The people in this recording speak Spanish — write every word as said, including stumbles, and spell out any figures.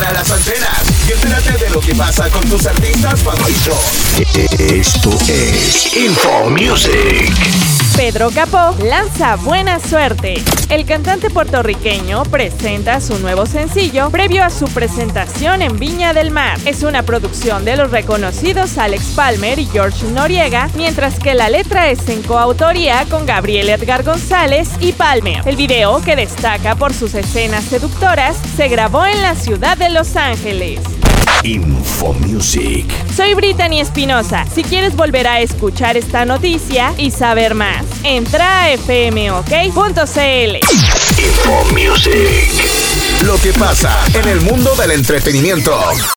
para las antenas y entérate de lo que pasa con tus artistas favoritos. Esto es Info Music. Pedro Capó lanza Buena Suerte. El cantante puertorriqueño presenta su nuevo sencillo previo a su presentación en Viña del Mar. Es una producción de los reconocidos Alex Palmer y George Noriega, mientras que la letra es en coautoría con Gabriel Edgar González y Palmer. El video, que destaca por sus escenas seductoras, se grabó en la ciudad de Los Ángeles. Info Music. Soy Brittany Espinosa. Si quieres volver a escuchar esta noticia y saber más, entra a f m o k punto c l. Info Music. Lo que pasa en el mundo del entretenimiento.